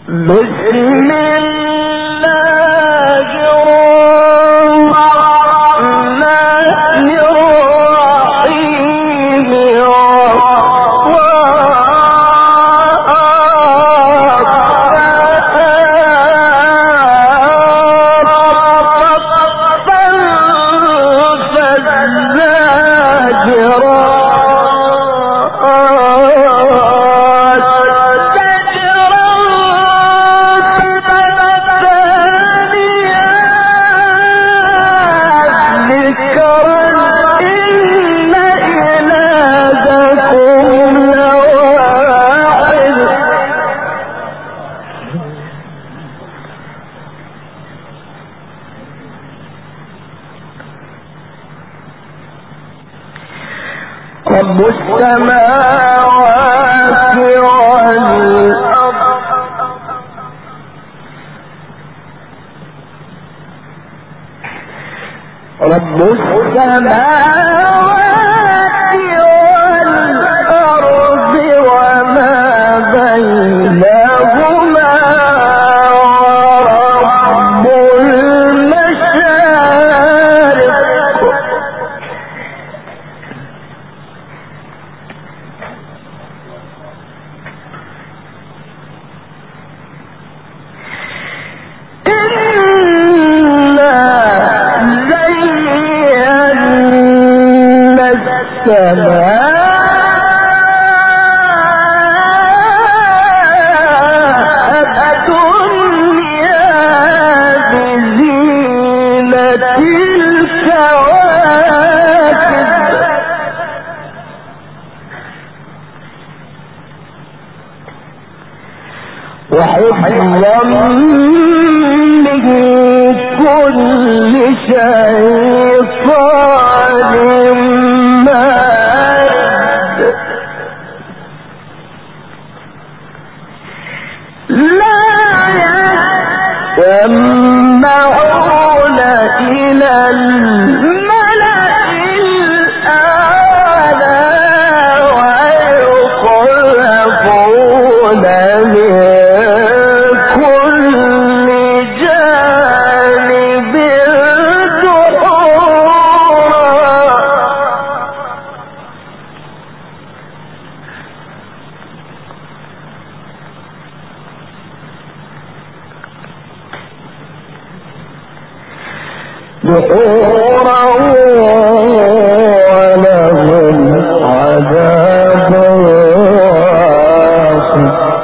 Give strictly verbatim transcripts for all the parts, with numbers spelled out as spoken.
رب السماوات والأرض رب السماوات والأرض وما بينهما ورب المشارق وحفظا من كل شيطان مارد لا يسمعون إلى الملأ الأعلى ويقذفون من دحورا ولهم عذاب واصب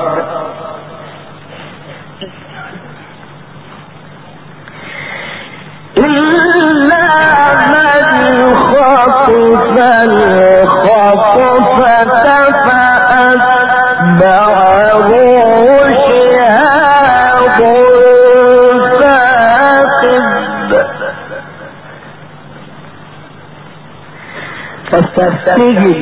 إلا من خطف الخطفة فأتبعه شهاب فاستفتهم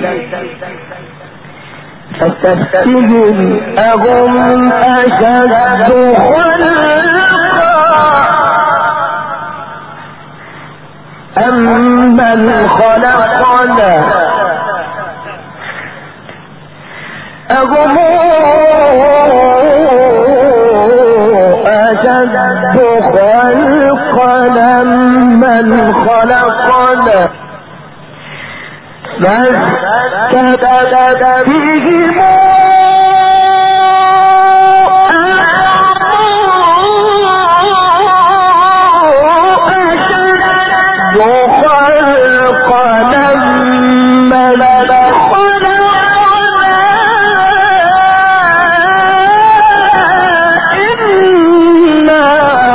فاستفتهم أهم أشد خلقا أم من خلقنا أهم أشد خلقا أم من خلقنا فاستبدل بهم أشد خلقا ممن خلقنا إنا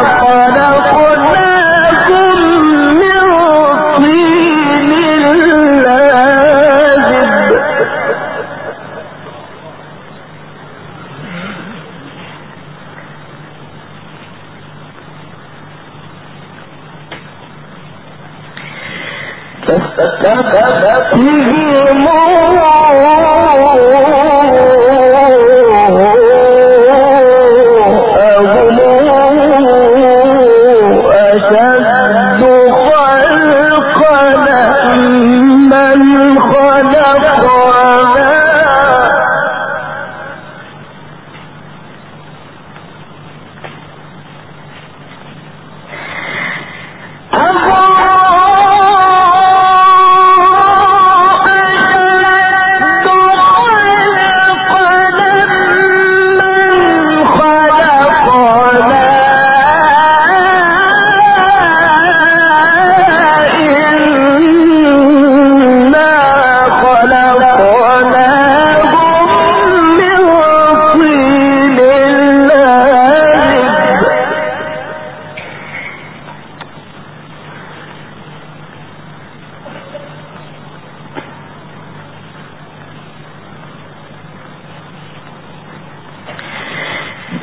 خلقناكم من طين فاستفتهم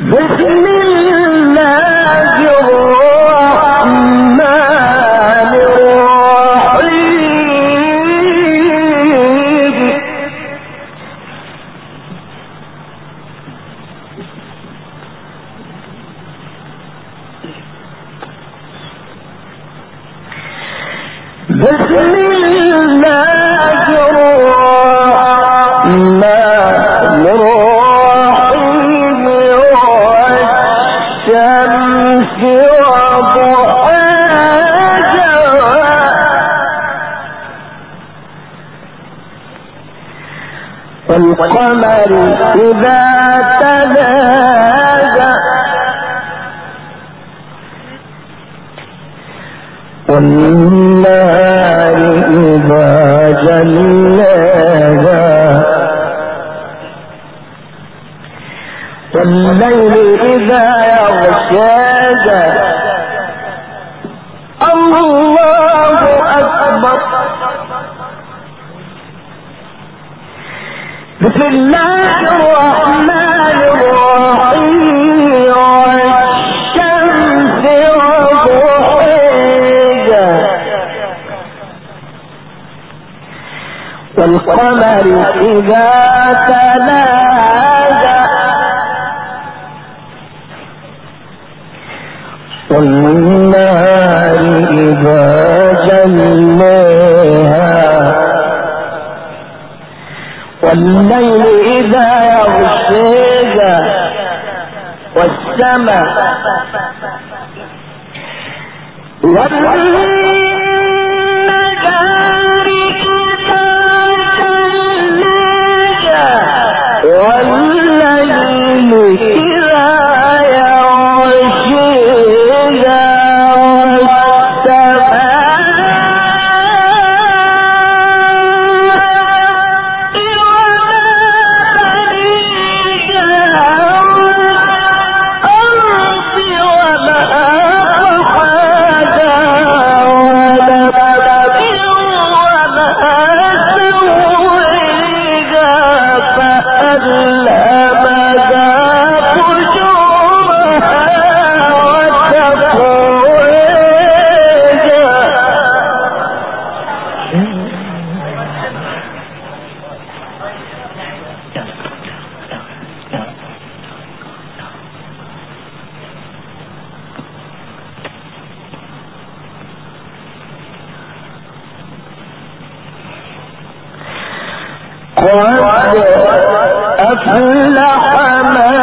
بسم الله الرحمن الرحيم بسم الله الرحمن الرحيم والشمس وضحاها والقمر إذا تلاها والنهار إذا جلاها والليل إذا يغشاها الله أكبر بسم الله الرحمن الرحيم والشمس وضحاها والقمر إذا تلاها والنهار إذا جلاها والليل إذا يغشاها والسماء والنهار إذا جلاها والليل إذا يغشاها قد أفلح من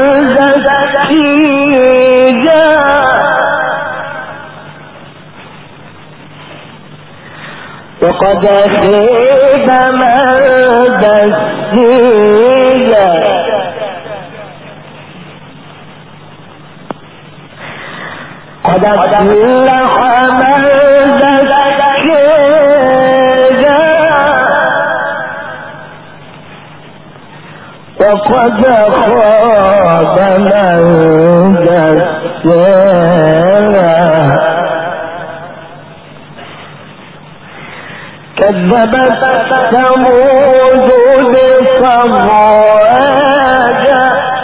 زكيها وقد خيب من دسيها قد أفلح من وقد خاب من دساها كذبت ثمود بطغواها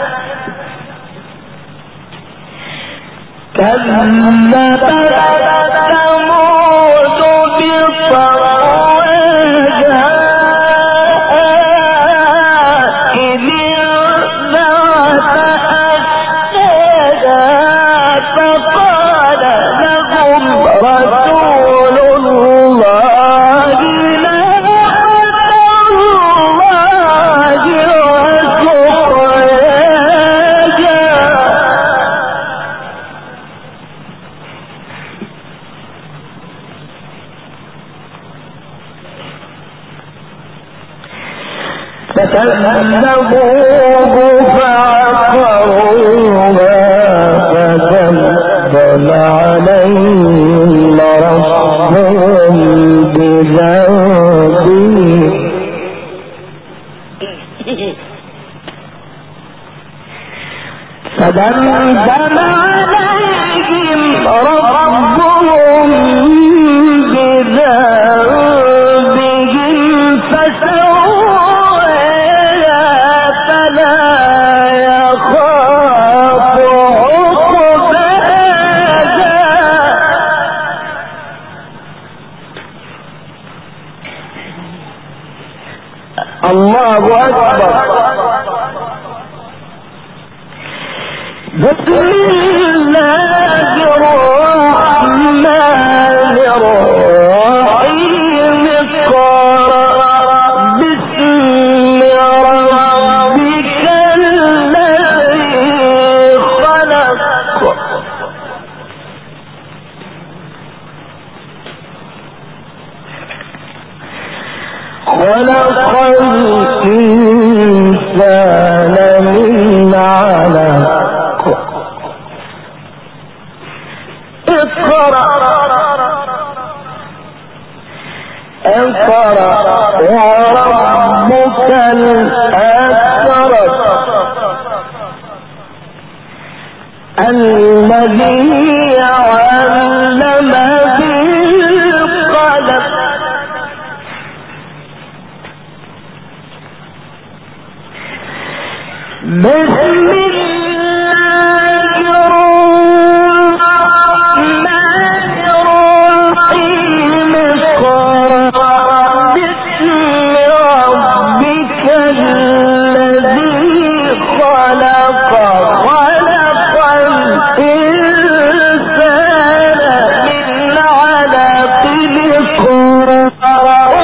كذبت ثمود بطغواها فكذبوه فعقروها فدمدم عليهم ربهم بذنبهم فدمدم عليهم ربهم بذنبهم فسواها فلا يخاف بسم الله الرحمن الرحيم اقرأ باسم ربك الذي خلق خلق الإنسان من علق اقرأ اقرأ وربك الأكرم الذي علم بالقلم بسم الله الرحمن الرحيم اقرأ باسم ربك الذي خلق خلق الإنسان من علق اقرأ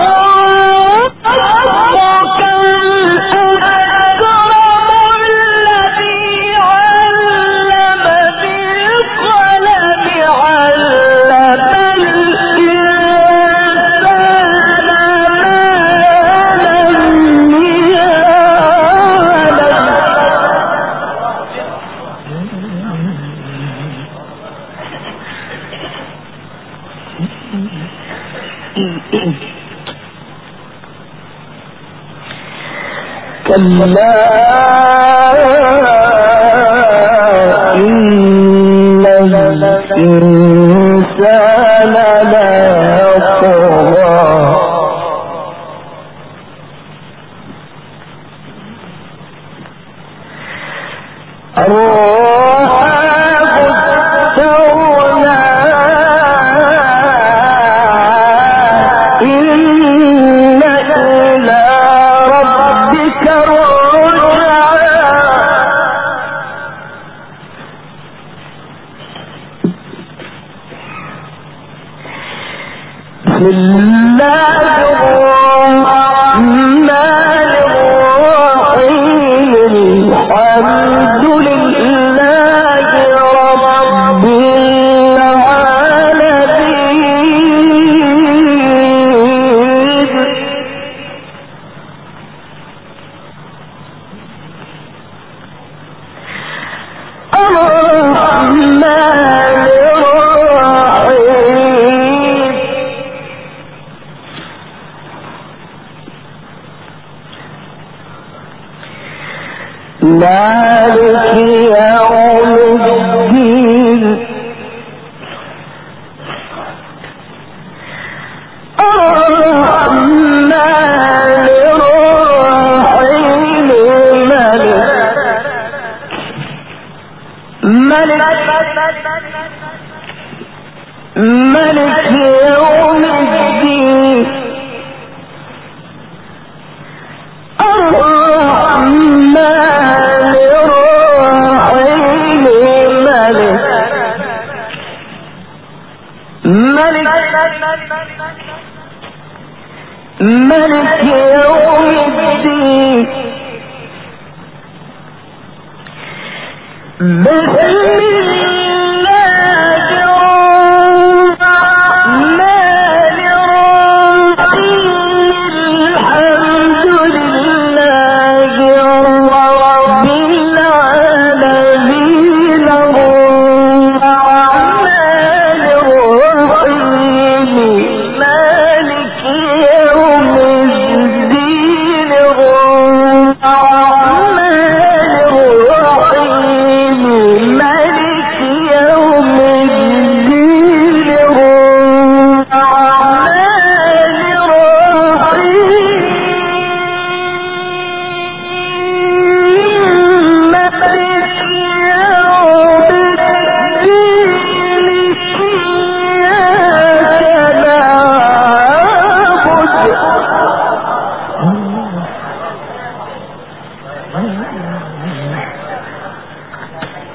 كلا إن الإنسان ليطغى بسم الله الرحمن الرحيم الحمد لله رب العالمين الرحمن مالك يوم الدين الرحمن الرحيم ملك ملك يوم الدين الرحمن ملك يوم الدين بسم الله الرحمن الرحيم الحمد لله رب العالمين الرحمن الرحيم مالك يوم الدين الرحمن الرحيم مالك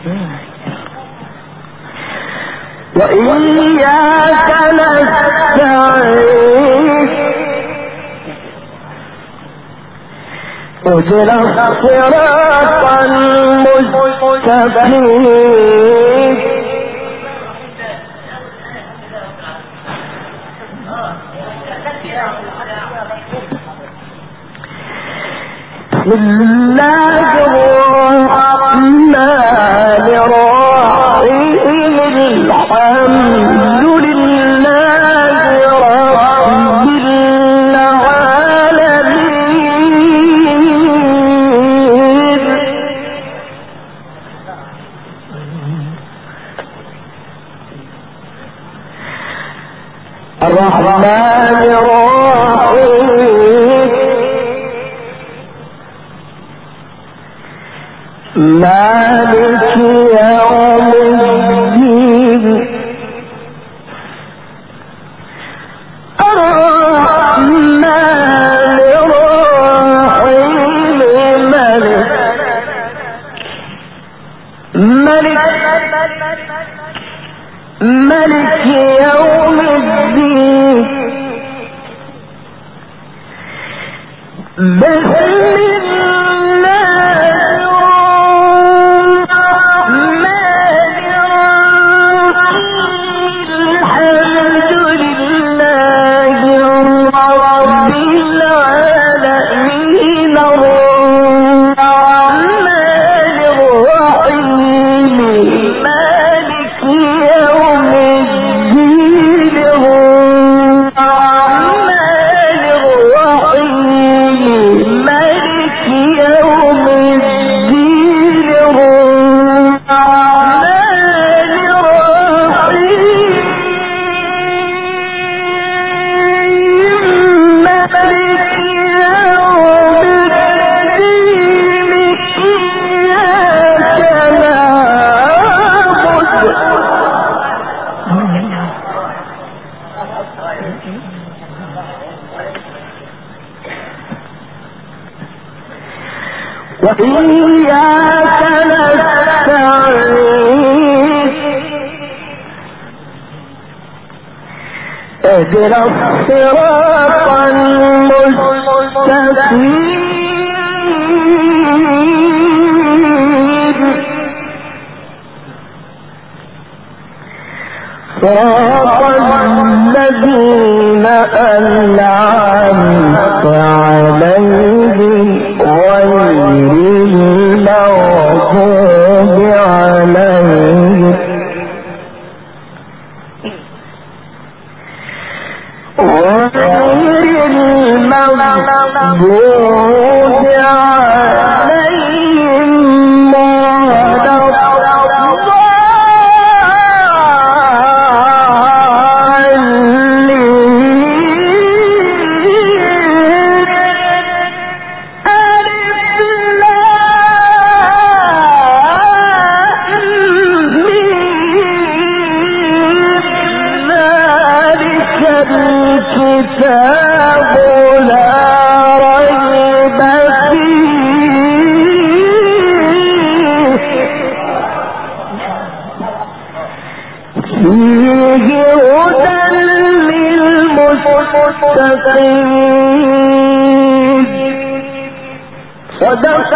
وإياك نستعين اهدنا الصراط المستقيم بسم الله الرحمن الرحيم الحمد لله رب العالمين الرحمن الرحيم مالك يوم الدين الرحمن الرحيم مالك مالك مالك يوم الدين بسم وإياك نستعين اهدنا الصراط المستقيم صراط الذين أنعمت عليهم غير المغضوب عليهم غير المغضوب عليهم ولا الكتاب لا ريب فيه فيه هدى للمتقين صدق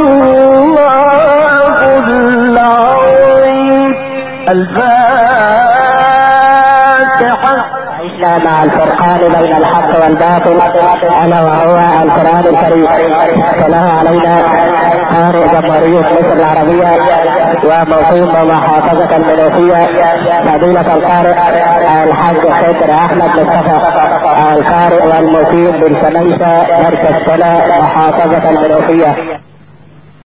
الله العظيم. الفاتحة. مع الفرقان بين الحق والباطل الا وهو القرآن الكريم. صلى علينا قارئ جمهورية مصر العربية وموقوف محافظة المنوفية فضيلة القارئ الحاج خضر احمد مصطفى القارئ والمقيم بالكنيسة مركز صلاة محافظة المنوفية.